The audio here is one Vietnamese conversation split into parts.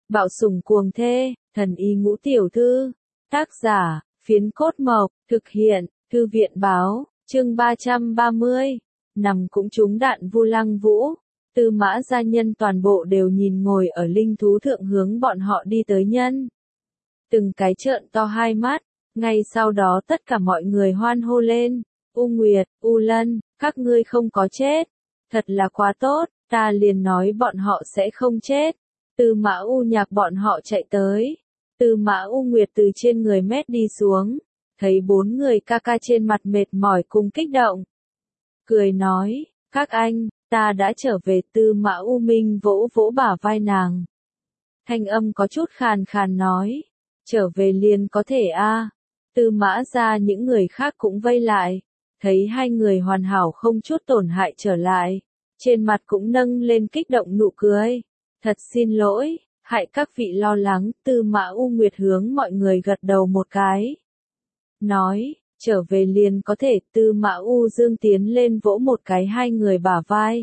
Bạo sủng cuồng thê, thần y ngũ tiểu thư. Tác giả, Phiến Cốt Mộc, thực hiện, Thư viện báo, chương 330. Nằm cũng trúng đạn Vu Lăng Vũ. Tư Mã gia nhân toàn bộ đều nhìn ngồi ở linh thú thượng hướng bọn họ đi tới nhân. Từng cái trợn to hai mắt, ngay sau đó tất cả mọi người hoan hô lên. U Nguyệt, U Lân, các ngươi không có chết. Thật là quá tốt, ta liền nói bọn họ sẽ không chết. Tư Mã U Nhạc bọn họ chạy tới. Tư Mã U Nguyệt từ trên người mét đi xuống. Thấy bốn người ca ca trên mặt mệt mỏi cùng kích động. Cười nói, các anh, ta đã trở về. Tư Mã U Minh vỗ vỗ bả vai nàng. Thanh âm có chút khàn khàn nói, trở về liền có thể a. Tư Mã gia những người khác cũng vây lại. Thấy hai người hoàn hảo không chút tổn hại trở lại. Trên mặt cũng nâng lên kích động nụ cười. Thật xin lỗi, hại các vị lo lắng. Tư Mã U Nguyệt hướng mọi người gật đầu một cái. Nói, trở về liền có thể. Tư Mã U Dương tiến lên vỗ một cái hai người bả vai.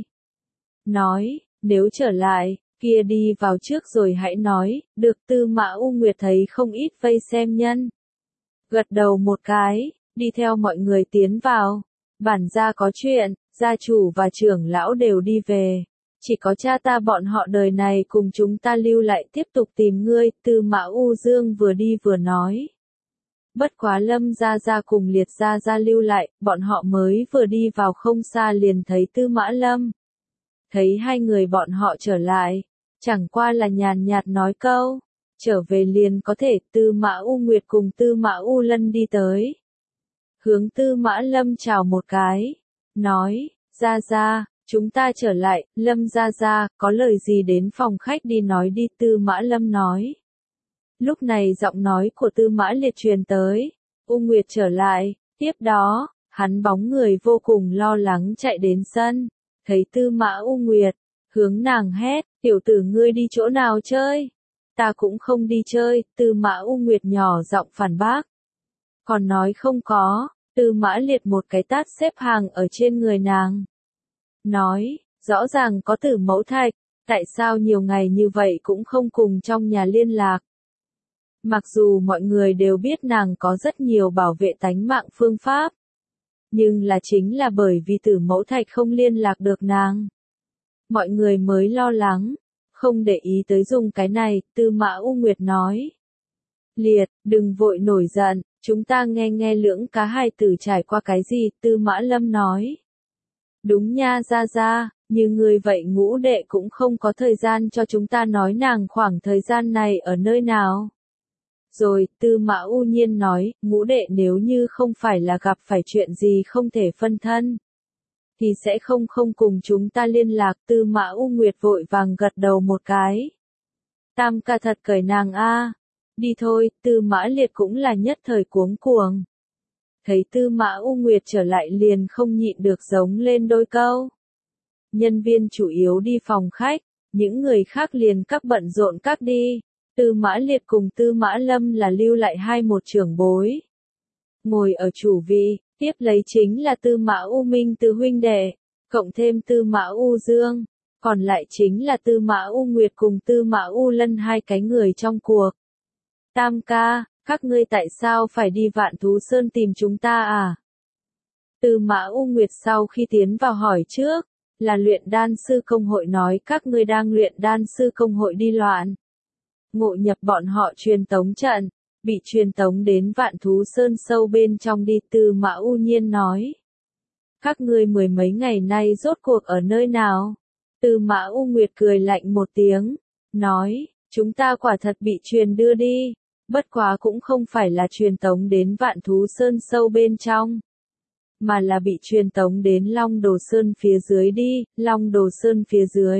Nói, nếu trở lại, kia đi vào trước rồi hãy nói. Được. Tư Mã U Nguyệt thấy không ít vây xem nhân. Gật đầu một cái, đi theo mọi người tiến vào. Bản gia có chuyện, gia chủ và trưởng lão đều đi về. Chỉ có cha ta bọn họ đời này cùng chúng ta lưu lại tiếp tục tìm ngươi. Tư Mã U Dương vừa đi vừa nói. Bất quá Lâm gia gia cùng Liệt gia gia lưu lại, bọn họ mới vừa đi vào không xa liền thấy Tư Mã Lâm. Thấy hai người bọn họ trở lại, chẳng qua là nhàn nhạt nói câu, trở về liền có thể. Tư Mã U Nguyệt cùng Tư Mã U Lân đi tới. Hướng Tư Mã Lâm chào một cái, nói, gia gia, chúng ta trở lại. Lâm gia gia, có lời gì đến phòng khách đi nói đi. Tư Mã Lâm nói. Lúc này giọng nói của Tư Mã Liệt truyền tới. U Nguyệt trở lại. Tiếp đó, hắn bóng người vô cùng lo lắng chạy đến sân. Thấy Tư Mã U Nguyệt, hướng nàng hét, tiểu tử ngươi đi chỗ nào chơi? Ta cũng không đi chơi. Tư Mã U Nguyệt nhỏ giọng phản bác. Còn nói không có. Tư Mã Liệt một cái tát xếp hàng ở trên người nàng. Nói, rõ ràng có Tử Mẫu Thạch, tại sao nhiều ngày như vậy cũng không cùng trong nhà liên lạc? Mặc dù mọi người đều biết nàng có rất nhiều bảo vệ tánh mạng phương pháp, nhưng là chính là bởi vì Tử Mẫu Thạch không liên lạc được nàng. Mọi người mới lo lắng, không để ý tới dùng cái này. Tư Mã U Nguyệt nói. Liệt, đừng vội nổi giận, chúng ta nghe nghe Lưỡng Cá hài tử trải qua cái gì. Tư Mã Lâm nói. Đúng nha gia gia, như người vậy ngũ đệ cũng không có thời gian cho chúng ta nói nàng khoảng thời gian này ở nơi nào. Rồi, Tư Mã U Nhiên nói, ngũ đệ nếu như không phải là gặp phải chuyện gì không thể phân thân, thì sẽ không cùng chúng ta liên lạc. Tư Mã U Nguyệt vội vàng gật đầu một cái. Tam ca thật cởi nàng a. Đi thôi. Tư Mã Liệt cũng là nhất thời cuống cuồng. Thấy Tư Mã U Nguyệt trở lại liền không nhịn được giống lên đôi câu. Nhân viên chủ yếu đi phòng khách, những người khác liền các bận rộn các đi. Tư Mã Liệt cùng Tư Mã Lâm là lưu lại hai một trưởng bối. Ngồi ở chủ vị, tiếp lấy chính là Tư Mã U Minh Tư huynh đệ, cộng thêm Tư Mã U Dương, còn lại chính là Tư Mã U Nguyệt cùng Tư Mã U Lân hai cái người trong cuộc. Tam ca, các ngươi tại sao phải đi Vạn Thú Sơn tìm chúng ta à? Tư Mã U Nguyệt sau khi tiến vào hỏi trước, là luyện đan sư công hội nói các ngươi đang luyện đan sư công hội đi loạn. Ngộ nhập bọn họ truyền tống trận, bị truyền tống đến Vạn Thú Sơn sâu bên trong đi. Tư Mã U Nhiên nói. Các ngươi mười mấy ngày nay rốt cuộc ở nơi nào? Tư Mã U Nguyệt cười lạnh một tiếng, nói, chúng ta quả thật bị truyền đưa đi, bất quá cũng không phải là truyền tống đến Vạn Thú Sơn sâu bên trong, mà là bị truyền tống đến Long Đồ Sơn phía dưới đi. Long Đồ Sơn phía dưới.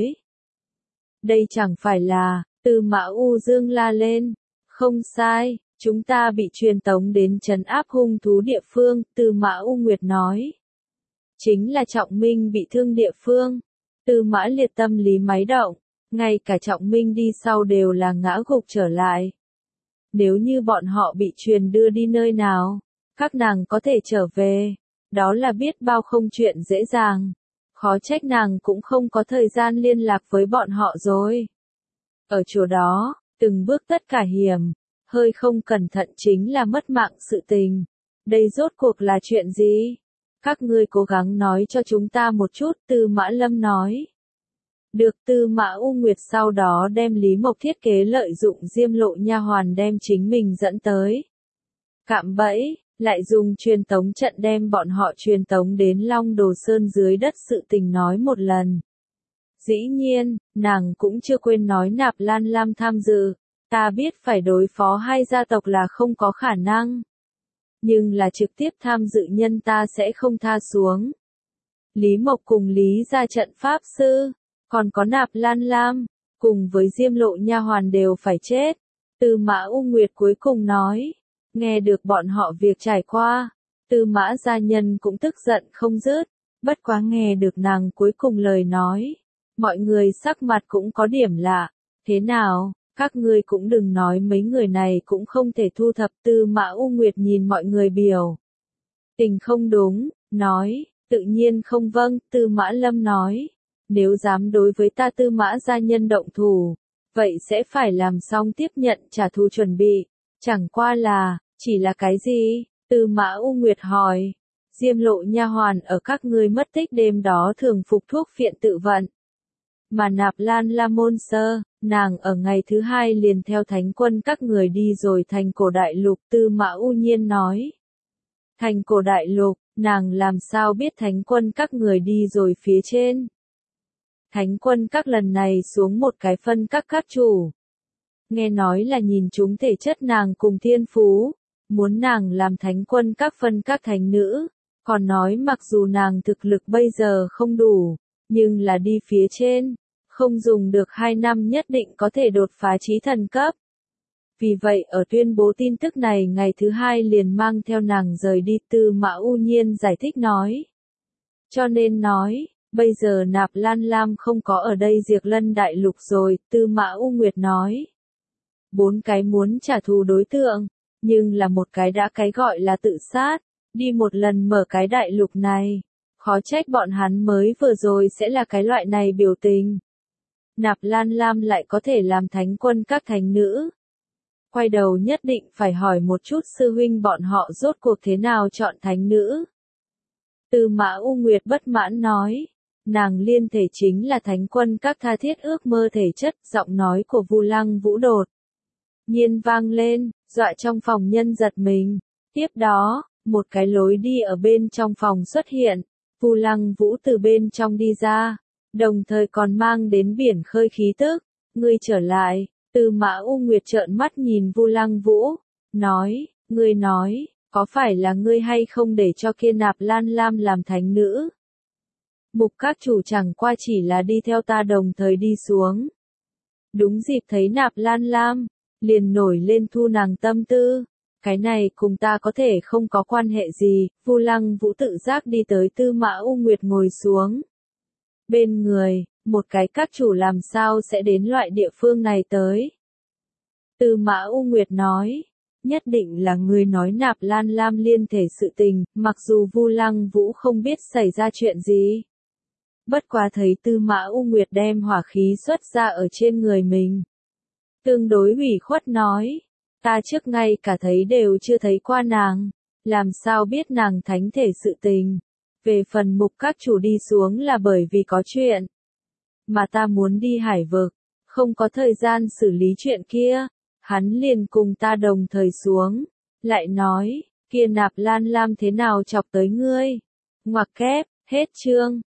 Đây chẳng phải là, Tư Mã U Dương la lên. Không sai, chúng ta bị truyền tống đến trấn áp hung thú địa phương. Tư Mã U Nguyệt nói. Chính là Trọng Minh bị thương địa phương. Tư Mã Liệt tâm lý máy động, ngay cả Trọng Minh đi sau đều là ngã gục trở lại. Nếu như bọn họ bị truyền đưa đi nơi nào, các nàng có thể trở về, đó là biết bao không chuyện dễ dàng. Khó trách nàng cũng không có thời gian liên lạc với bọn họ rồi. Ở chỗ đó, Từng bước tất cả hiểm, hơi không cẩn thận chính là mất mạng sự tình. Đây rốt cuộc là chuyện gì? Các ngươi cố gắng nói cho chúng ta một chút, Tư Mã Lâm nói. Được, Tư Mã U Nguyệt sau đó đem Lý Mộc thiết kế lợi dụng Diêm Lộ nha hoàn đem chính mình dẫn tới. Cạm bẫy, lại dùng truyền tống trận đem bọn họ truyền tống đến Long Đồ Sơn dưới đất sự tình nói một lần. Dĩ nhiên, nàng cũng chưa quên nói Nạp Lan Lam tham dự, ta biết phải đối phó hai gia tộc là không có khả năng. Nhưng là trực tiếp tham dự nhân ta sẽ không tha xuống. Lý Mộc cùng Lý gia trận pháp sư, còn có Nạp Lan Lam, cùng với Diêm Lộ nha hoàn đều phải chết. Tư Mã U Nguyệt cuối cùng nói, nghe được bọn họ việc trải qua, Tư Mã gia nhân cũng tức giận không dứt, bất quá nghe được nàng cuối cùng lời nói. Mọi người sắc mặt cũng có điểm lạ, thế nào, các ngươi cũng đừng nói mấy người này cũng không thể thu thập. Tư Mã U Nguyệt nhìn mọi người biểu. Tình không đúng, nói, tự nhiên không. Vâng, Tư Mã Lâm nói, nếu dám đối với ta Tư Mã gia nhân động thủ, vậy sẽ phải làm xong tiếp nhận trả thù chuẩn bị, chẳng qua là, chỉ là cái gì? Tư Mã U Nguyệt hỏi. Diêm Lộ nha hoàn ở các ngươi mất tích đêm đó thường phục thuốc phiện tự vận. Mà Nạp Lan La Môn Sơ, nàng ở ngày thứ hai liền theo thánh quân các người đi rồi thành Cổ Đại Lục. Tư Mã U Nhiên nói. Thành Cổ Đại Lục, nàng làm sao biết thánh quân các người đi rồi phía trên? Thánh quân các lần này xuống một cái phân các chủ. Nghe nói là nhìn chúng thể chất nàng cùng thiên phú, muốn nàng làm thánh quân các phân các thánh nữ, còn nói mặc dù nàng thực lực bây giờ không đủ, nhưng là đi phía trên, không dùng được 2 năm nhất định có thể đột phá chí thần cấp. Vì vậy ở tuyên bố tin tức này ngày thứ hai liền mang theo nàng rời đi. Tư Mã U Nhiên giải thích nói. Cho nên nói, bây giờ Nạp Lan Lam không có ở đây Diệt Lân Đại Lục rồi. Tư Mã U Nguyệt nói. 4 cái muốn trả thù đối tượng, nhưng là một cái đã cái gọi là tự sát, đi một lần mở cái đại lục này. Khó trách bọn hắn mới vừa rồi sẽ là cái loại này biểu tình. Nạp Lan Lam lại có thể làm thánh quân các thánh nữ. Quay đầu nhất định phải hỏi một chút sư huynh bọn họ rốt cuộc thế nào chọn thánh nữ. Tư Mã U Nguyệt bất mãn nói, nàng liên thể chính là thánh quân các tha thiết ước mơ thể chất. Giọng nói của Vu Lăng Vũ đột nhiên vang lên, dọa trong phòng nhân giật mình. Tiếp đó, một cái lối đi ở bên trong phòng xuất hiện, Vu Lăng Vũ từ bên trong đi ra, đồng thời còn mang đến biển khơi khí tức. Ngươi trở lại. Tư Mã U Nguyệt trợn mắt nhìn Vu Lăng Vũ, nói, ngươi nói, có phải là ngươi hay không để cho kia Nạp Lan Lam làm thánh nữ? Mục các chủ chẳng qua chỉ là đi theo ta đồng thời đi xuống. Đúng dịp thấy Nạp Lan Lam, liền nổi lên thu nàng tâm tư. Cái này cùng ta có thể không có quan hệ gì. Vu Lăng Vũ tự giác đi tới Tư Mã U Nguyệt ngồi xuống. Bên người, một cái các chủ làm sao sẽ đến loại địa phương này tới? Tư Mã U Nguyệt nói, nhất định là người nói Nạp Lan Lam liên thể sự tình, mặc dù Vu Lăng Vũ không biết xảy ra chuyện gì. Bất quá thấy Tư Mã U Nguyệt đem hỏa khí xuất ra ở trên người mình. Tương đối ủy khuất nói, ta trước ngay cả thấy đều chưa thấy qua nàng, làm sao biết nàng thánh thể sự tình. Về phần mục các chủ đi xuống là bởi vì có chuyện. Mà ta muốn đi hải vực, không có thời gian xử lý chuyện kia. Hắn liền cùng ta đồng thời xuống. Lại nói, kia Nạp Lan Lam thế nào chọc tới ngươi? Ngoặc kép, hết chương.